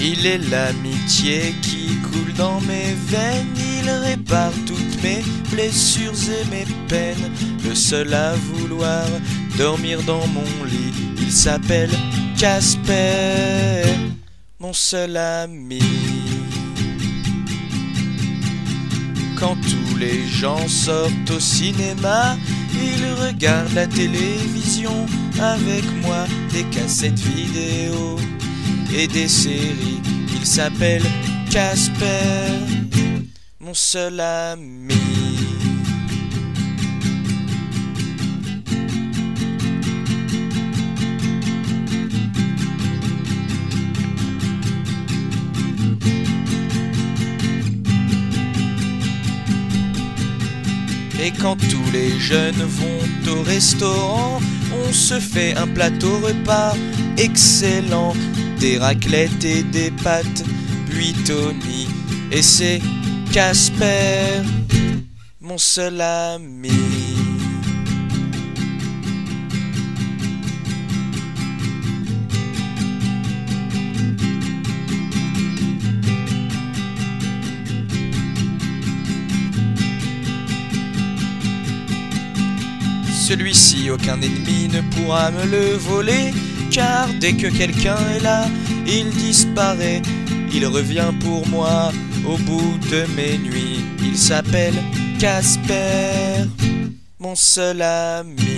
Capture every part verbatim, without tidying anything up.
Il est l'amitié qui coule dans mes veines, il répare toutes mes blessures et mes peines. Le seul à vouloir dormir dans mon lit, il s'appelle Casper, mon seul ami. Quand tous les gens sortent au cinéma, il regarde la télévision avec moi, des cassettes vidéo et des séries. Il s'appelle Casper, mon seul ami. Et quand tous les jeunes vont au restaurant, on se fait un plateau repas excellent, des raclettes et des pâtes buitoni. Et c'est Casper, mon seul ami. Celui-ci, aucun ennemi ne pourra me le voler, car dès que quelqu'un est là, il disparaît. Il revient pour moi au bout de mes nuits. Il s'appelle Casper, mon seul ami.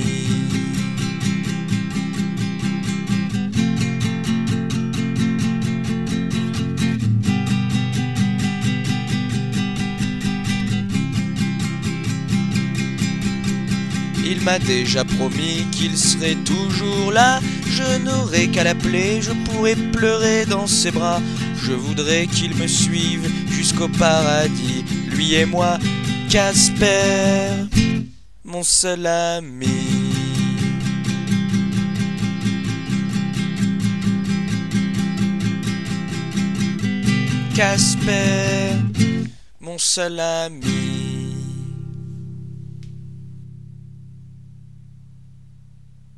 Il m'a déjà promis qu'il serait toujours là. Je n'aurai qu'à l'appeler, je pourrai pleurer dans ses bras. Je voudrais qu'il me suive jusqu'au paradis, lui et moi, Casper, mon seul ami. Casper, mon seul ami.